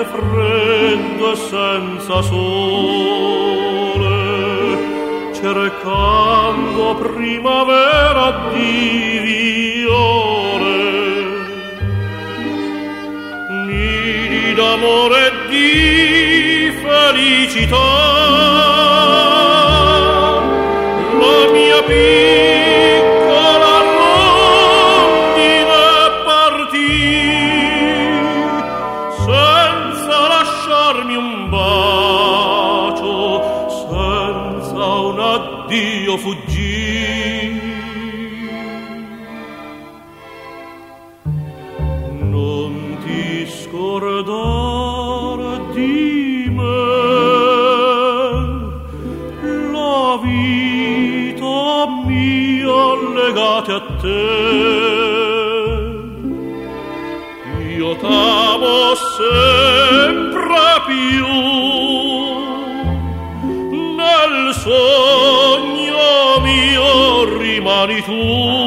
freddo e senza sole, cercando primavera di viole, nidi d'amore e di felicità. La mia piccola rondine partì senza lasciarmi un bacio, senza un addio fuggì. Non ti scordare di me, la vita mia legata a te. Io t'amo sempre più, nel sogno mio rimani tu.